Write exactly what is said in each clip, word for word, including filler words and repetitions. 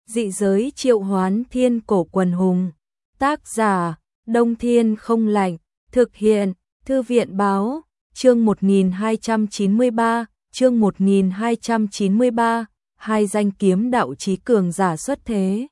Dị giới triệu hoán thiên cổ quần hùng. Tác giả, Đông Thiên không lạnh. Thực hiện, Thư viện báo. Chương một nghìn hai trăm chín mươi ba, chương một nghìn hai trăm chín mươi ba, hai danh kiếm đạo chí cường giả xuất thế.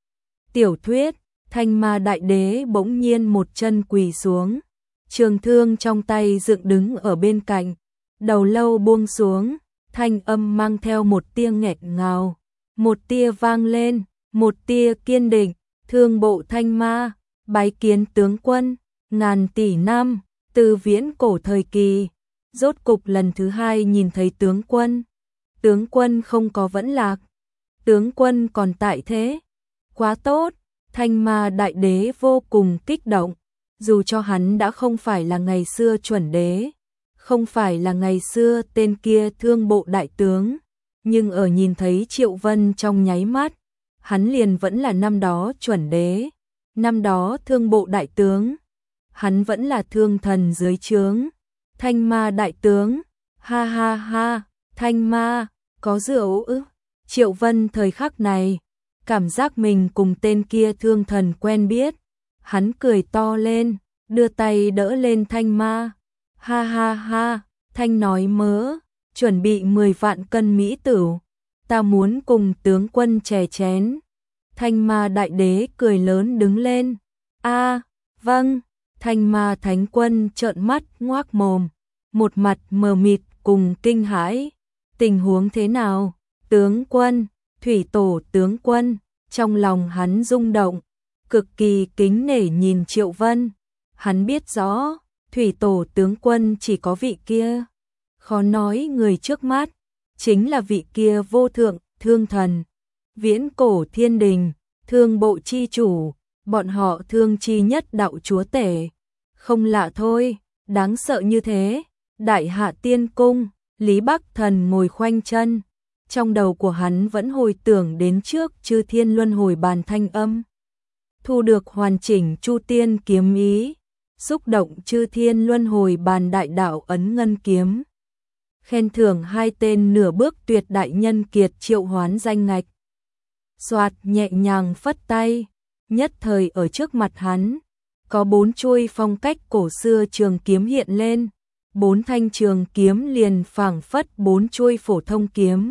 Tiểu thuyết, Thanh Ma Đại Đế bỗng nhiên một chân quỳ xuống, trường thương trong tay dựng đứng ở bên cạnh, đầu lâu buông xuống, thanh âm mang theo một tia nghẹt ngào, một tia vang lên, một tia kiên định, thương bộ Thanh Ma, bái kiến tướng quân, ngàn tỷ năm, từ viễn cổ thời kỳ, rốt cục lần thứ hai nhìn thấy tướng quân. Tướng quân không có vẫn lạc, tướng quân còn tại thế, quá tốt. Thanh Ma Đại Đế vô cùng kích động, dù cho hắn đã không phải là ngày xưa chuẩn đế, không phải là ngày xưa tên kia thương bộ đại tướng, nhưng ở nhìn thấy Triệu Vân trong nháy mắt, hắn liền vẫn là năm đó chuẩn đế, năm đó thương bộ đại tướng, hắn vẫn là thương thần dưới trướng. Thanh Ma đại tướng, ha ha ha, Thanh Ma, có rượu ư? Triệu Vân thời khắc này, cảm giác mình cùng tên kia thương thần quen biết, hắn cười to lên, đưa tay đỡ lên Thanh Ma, ha ha ha, Thanh nói mớ, chuẩn bị mười vạn cân mỹ tửu, ta muốn cùng tướng quân chè chén. Thanh Ma Đại Đế cười lớn đứng lên, a, vâng. Thanh Ma Thánh Quân trợn mắt ngoác mồm, một mặt mờ mịt cùng kinh hãi. Tình huống thế nào? Tướng quân, thủy tổ tướng quân, trong lòng hắn rung động, cực kỳ kính nể nhìn Triệu Vân. Hắn biết rõ, thủy tổ tướng quân chỉ có vị kia. Khó nói người trước mắt, chính là vị kia vô thượng, thương thần, viễn cổ thiên đình, thương bộ chi chủ. Bọn họ thương chi nhất đạo chúa tể. Không lạ thôi, đáng sợ như thế. Đại Hạ Tiên Cung, Lý Bắc Thần ngồi khoanh chân. Trong đầu của hắn vẫn hồi tưởng đến trước Chư Thiên Luân Hồi Bàn thanh âm. Thu được hoàn chỉnh Chu Tiên kiếm ý, xúc động Chư Thiên Luân Hồi Bàn đại đạo ấn ngân kiếm. Khen thưởng hai tên nửa bước tuyệt đại nhân kiệt triệu hoán danh ngạch. Soạt nhẹ nhàng phất tay. Nhất thời ở trước mặt hắn, có bốn chuôi phong cách cổ xưa trường kiếm hiện lên, bốn thanh trường kiếm liền phảng phất bốn chuôi phổ thông kiếm,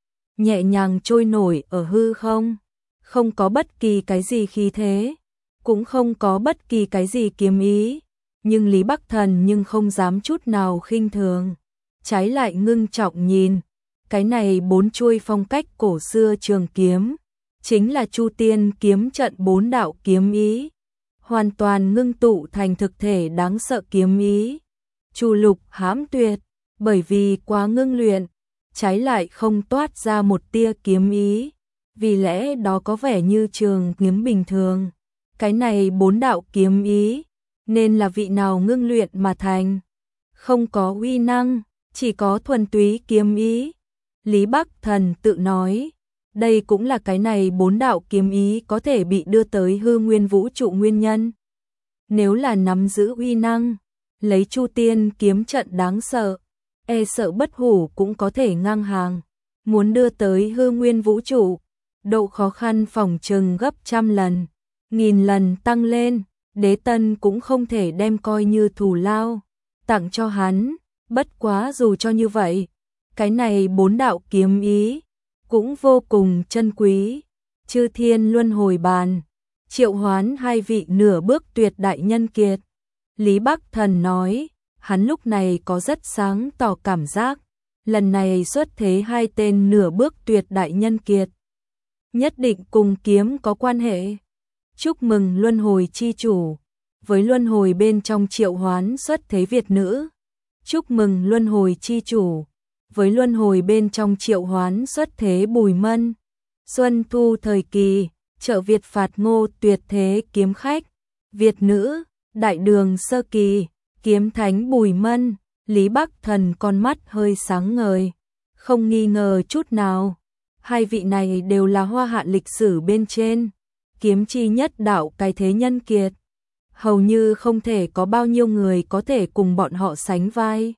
nhẹ nhàng trôi nổi ở hư không, không có bất kỳ cái gì khí thế, cũng không có bất kỳ cái gì kiếm ý, nhưng Lý Bắc Thần nhưng không dám chút nào khinh thường, trái lại ngưng trọng nhìn, cái này bốn chuôi phong cách cổ xưa trường kiếm chính là Chu Tiên kiếm trận bốn đạo kiếm ý, hoàn toàn ngưng tụ thành thực thể đáng sợ kiếm ý. Chu Lục hãm tuyệt, bởi vì quá ngưng luyện, trái lại không toát ra một tia kiếm ý, vì lẽ đó có vẻ như trường kiếm bình thường. Cái này bốn đạo kiếm ý, nên là vị nào ngưng luyện mà thành, không có uy năng, chỉ có thuần túy kiếm ý. Lý Bắc Thần tự nói. Đây cũng là cái này bốn đạo kiếm ý có thể bị đưa tới hư nguyên vũ trụ nguyên nhân. Nếu là nắm giữ uy năng, lấy Chu Tiên kiếm trận đáng sợ, e sợ bất hủ cũng có thể ngang hàng. Muốn đưa tới hư nguyên vũ trụ, độ khó khăn phỏng chừng gấp trăm lần, nghìn lần tăng lên, Đế Tân cũng không thể đem coi như thù lao, tặng cho hắn, bất quá dù cho như vậy, cái này bốn đạo kiếm ý cũng vô cùng chân quý. Chư Thiên Luân Hồi Bàn, triệu hoán hai vị nửa bước tuyệt đại nhân kiệt. Lý Bắc Thần nói, hắn lúc này có rất sáng tỏ cảm giác, lần này xuất thế hai tên nửa bước tuyệt đại nhân kiệt, nhất định cùng kiếm có quan hệ. Chúc mừng Luân Hồi chi chủ, với Luân Hồi bên trong triệu hoán xuất thế Việt nữ. Chúc mừng Luân Hồi chi chủ, với Luân Hồi bên trong triệu hoán xuất thế Bùi Mân. Xuân thu thời kỳ, chợ Việt phạt ngô tuyệt thế kiếm khách. Việt nữ, đại đường sơ kỳ, kiếm thánh Bùi Mân. Lý Bắc Thần con mắt hơi sáng ngời, không nghi ngờ chút nào. Hai vị này đều là Hoa Hạ lịch sử bên trên kiếm chi nhất đạo cái thế nhân kiệt. Hầu như không thể có bao nhiêu người có thể cùng bọn họ sánh vai.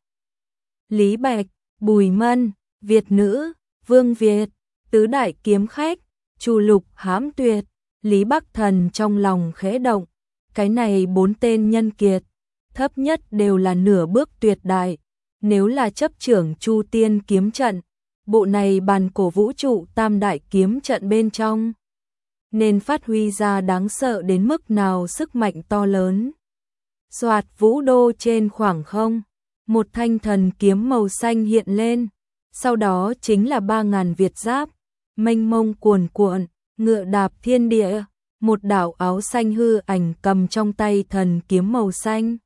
Lý Bạch, Bùi Mân, Việt nữ, Vương Việt, tứ đại kiếm khách, Chu Lục hãm tuyệt, Lý Bắc Thần trong lòng khẽ động, cái này bốn tên nhân kiệt, thấp nhất đều là nửa bước tuyệt đại, nếu là chấp trưởng Chu Tiên kiếm trận, bộ này bàn cổ vũ trụ tam đại kiếm trận bên trong, nên phát huy ra đáng sợ đến mức nào sức mạnh to lớn. Soạt vũ đô trên khoảng không, một thanh thần kiếm màu xanh hiện lên, sau đó chính là ba ngàn Việt giáp, mênh mông cuồn cuộn, ngựa đạp thiên địa, một đạo áo xanh hư ảnh cầm trong tay thần kiếm màu xanh.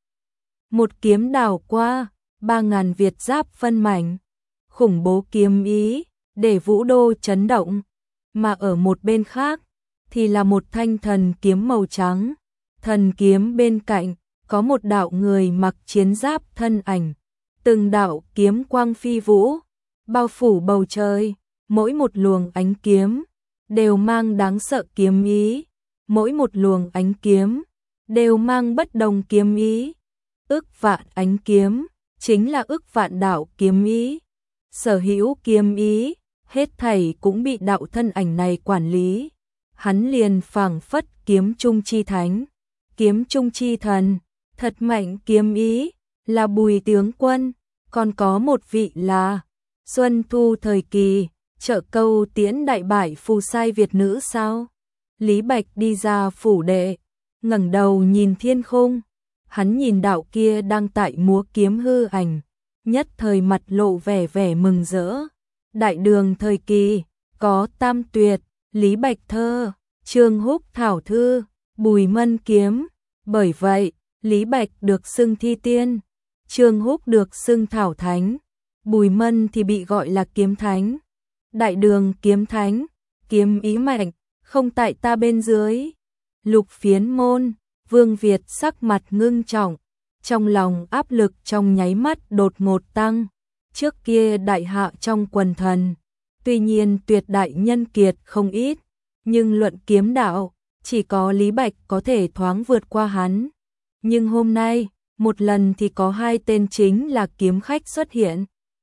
Một kiếm đảo qua, ba ngàn Việt giáp phân mảnh, khủng bố kiếm ý, để vũ đô chấn động, mà ở một bên khác, thì là một thanh thần kiếm màu trắng, thần kiếm bên cạnh, có một đạo người mặc chiến giáp thân ảnh, từng đạo kiếm quang phi vũ, bao phủ bầu trời, mỗi một luồng ánh kiếm, đều mang đáng sợ kiếm ý, mỗi một luồng ánh kiếm, đều mang bất đồng kiếm ý, ức vạn ánh kiếm, chính là ức vạn đạo kiếm ý, sở hữu kiếm ý, hết thảy cũng bị đạo thân ảnh này quản lý, hắn liền phảng phất kiếm trung chi thánh, kiếm trung chi thần, thật mạnh kiếm ý, là Bùi tướng quân, còn có một vị là Xuân Thu thời kỳ, trợ câu tiễn đại bại phù sai Việt nữ sao? Lý Bạch đi ra phủ đệ, ngẩng đầu nhìn thiên khung, hắn nhìn đạo kia đang tại múa kiếm hư ảnh, nhất thời mặt lộ vẻ vẻ mừng rỡ. Đại đường thời kỳ, có Tam Tuyệt, Lý Bạch thơ, Trương Húc thảo thư, Bùi Mân kiếm, bởi vậy, Lý Bạch được xưng thi tiên, Trương Húc được xưng thảo thánh, Bùi Mân thì bị gọi là kiếm thánh. Đại đường kiếm thánh, kiếm ý mạnh, không tại ta bên dưới. Lục Phiến môn, Vương Việt sắc mặt ngưng trọng, trong lòng áp lực trong nháy mắt đột ngột tăng. Trước kia đại hạ trong quần thần, tuy nhiên tuyệt đại nhân kiệt không ít, nhưng luận kiếm đạo, chỉ có Lý Bạch có thể thoáng vượt qua hắn. Nhưng hôm nay, một lần thì có hai tên chính là kiếm khách xuất hiện.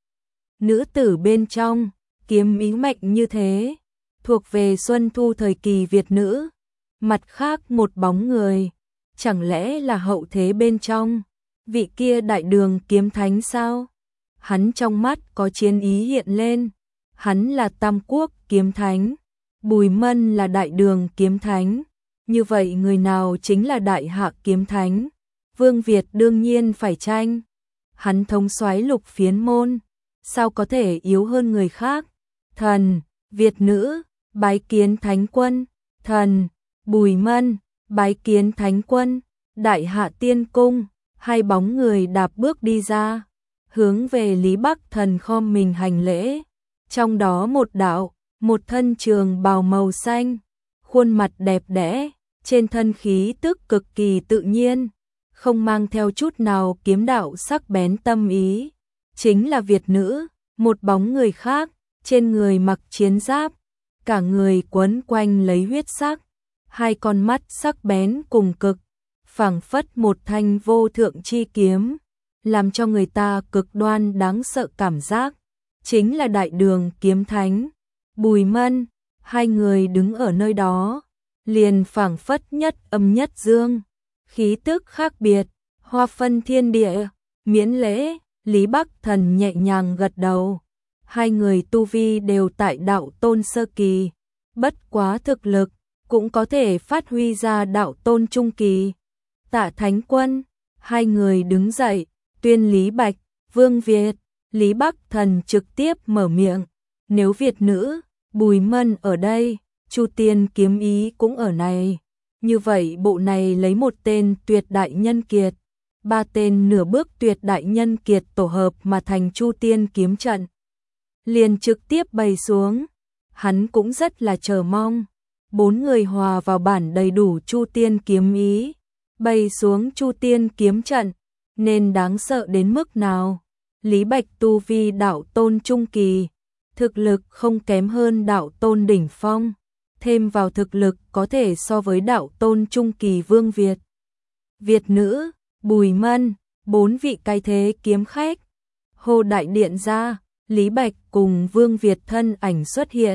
Nữ tử bên trong, kiếm ý mạnh như thế, thuộc về Xuân Thu thời kỳ Việt nữ. Mặt khác một bóng người, chẳng lẽ là hậu thế bên trong, vị kia đại đường kiếm thánh sao? Hắn trong mắt có chiến ý hiện lên, hắn là Tam Quốc kiếm thánh, Bùi Mân là đại đường kiếm thánh, như vậy người nào chính là đại hạ kiếm thánh? Vương Việt đương nhiên phải tranh, hắn thống soái Lục Phiến môn, sao có thể yếu hơn người khác? Thần, Việt nữ, bái kiến thánh quân, thần, Bùi Mân, bái kiến thánh quân, đại hạ tiên cung, hai bóng người đạp bước đi ra, hướng về Lý Bắc Thần khom mình hành lễ, trong đó một đạo, một thân trường bào màu xanh, khuôn mặt đẹp đẽ, trên thân khí tức cực kỳ tự nhiên, không mang theo chút nào kiếm đạo sắc bén tâm ý, chính là Việt nữ. Một bóng người khác, trên người mặc chiến giáp, cả người quấn quanh lấy huyết sắc, hai con mắt sắc bén cùng cực, phảng phất một thanh vô thượng chi kiếm, làm cho người ta cực đoan đáng sợ cảm giác, chính là đại đường kiếm thánh, Bùi Mân. Hai người đứng ở nơi đó, liền phảng phất nhất âm nhất dương, khí tức khác biệt, hoa phân thiên địa, miễn lễ. Lý Bắc Thần nhẹ nhàng gật đầu, hai người tu vi đều tại đạo tôn sơ kỳ, bất quá thực lực, cũng có thể phát huy ra đạo tôn trung kỳ. Tạ thánh quân, hai người đứng dậy, tuyên Lý Bạch, Vương Việt, Lý Bắc Thần trực tiếp mở miệng, nếu Việt nữ, Bùi Mân ở đây, Chu Tiên kiếm ý cũng ở này, như vậy bộ này lấy một tên tuyệt đại nhân kiệt, ba tên nửa bước tuyệt đại nhân kiệt tổ hợp mà thành Chu Tiên kiếm trận. Liền trực tiếp bày xuống, hắn cũng rất là chờ mong, bốn người hòa vào bản đầy đủ Chu Tiên kiếm ý, bày xuống Chu Tiên kiếm trận, nên đáng sợ đến mức nào. Lý Bạch tu vi đạo tôn trung kỳ, thực lực không kém hơn đạo tôn đỉnh phong, thêm vào thực lực có thể so với đạo tôn trung kỳ Vương Việt. Việt nữ, Bùi Mân, bốn vị cái thế kiếm khách. Hồ đại điện ra, Lý Bạch cùng Vương Việt thân ảnh xuất hiện,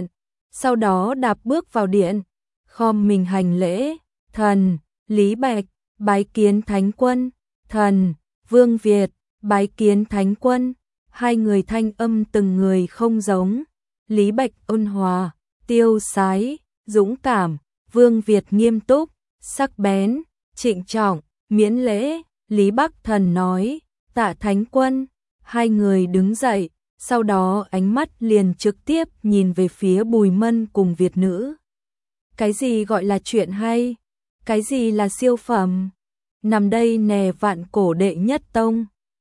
sau đó đạp bước vào điện, khom mình hành lễ, thần, Lý Bạch, bái kiến thánh quân, thần, Vương Việt, bái kiến thánh quân, hai người thanh âm từng người không giống, Lý Bạch ôn hòa, tiêu sái, dũng cảm, Vương Việt nghiêm túc, sắc bén, trịnh trọng, miễn lễ, Lý Bắc Thần nói, tạ thánh quân, hai người đứng dậy, sau đó ánh mắt liền trực tiếp nhìn về phía Bùi Mân cùng Việt nữ. Cái gì gọi là chuyện hay? Cái gì là siêu phẩm? Nằm đây nè vạn cổ đệ nhất tông,